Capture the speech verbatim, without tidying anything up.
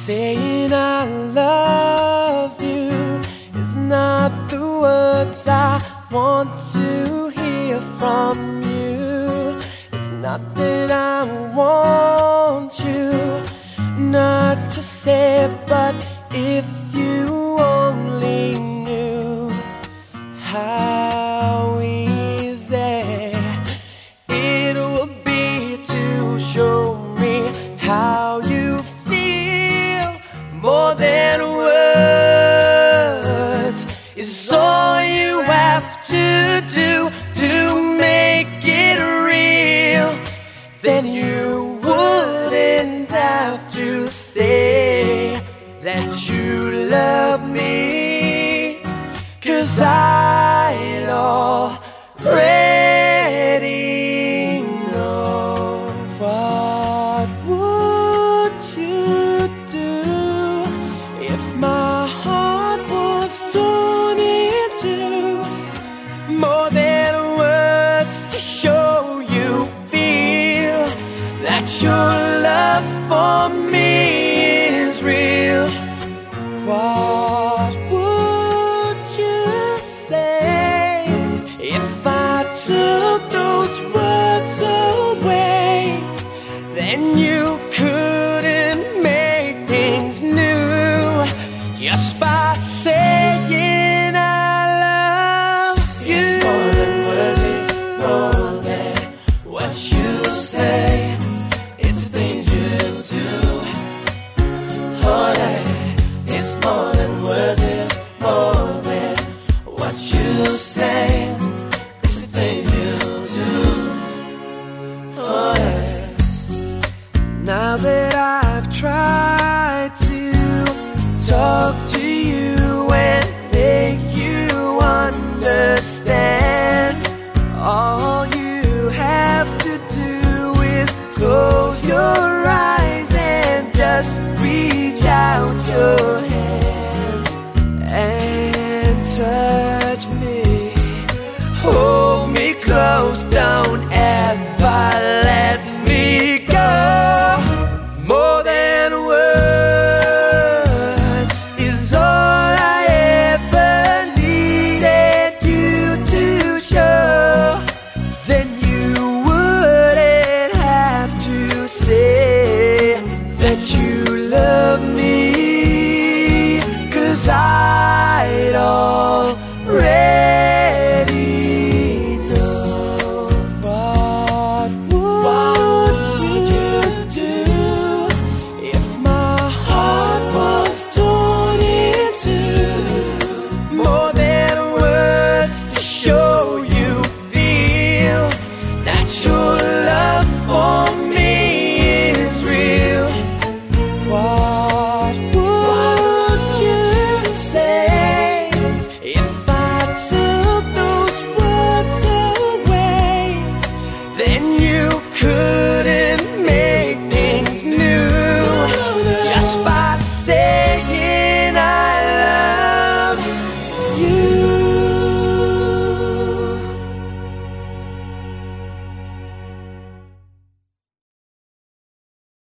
Saying I love you is not the words I want to hear from you. It's not that I want you not to say, but if you only knew how easy it would be to show me how you feel. More than words is all you have to do to make it real. Then you wouldn't have to say that you love me, 'cause I'd already know. What would you do if my heart was torn in two? More than words to show you feel that your love for me is real. What would you say if I took those words away? Then you couldn't make things new just by saying I love you. It's more than words, it's more than what you say. It's the things you do. Oh yeah, it's more than words, it's more than what you say. It's the things you do. Oh yeah. Now that I've tried to talk to you and make you understand,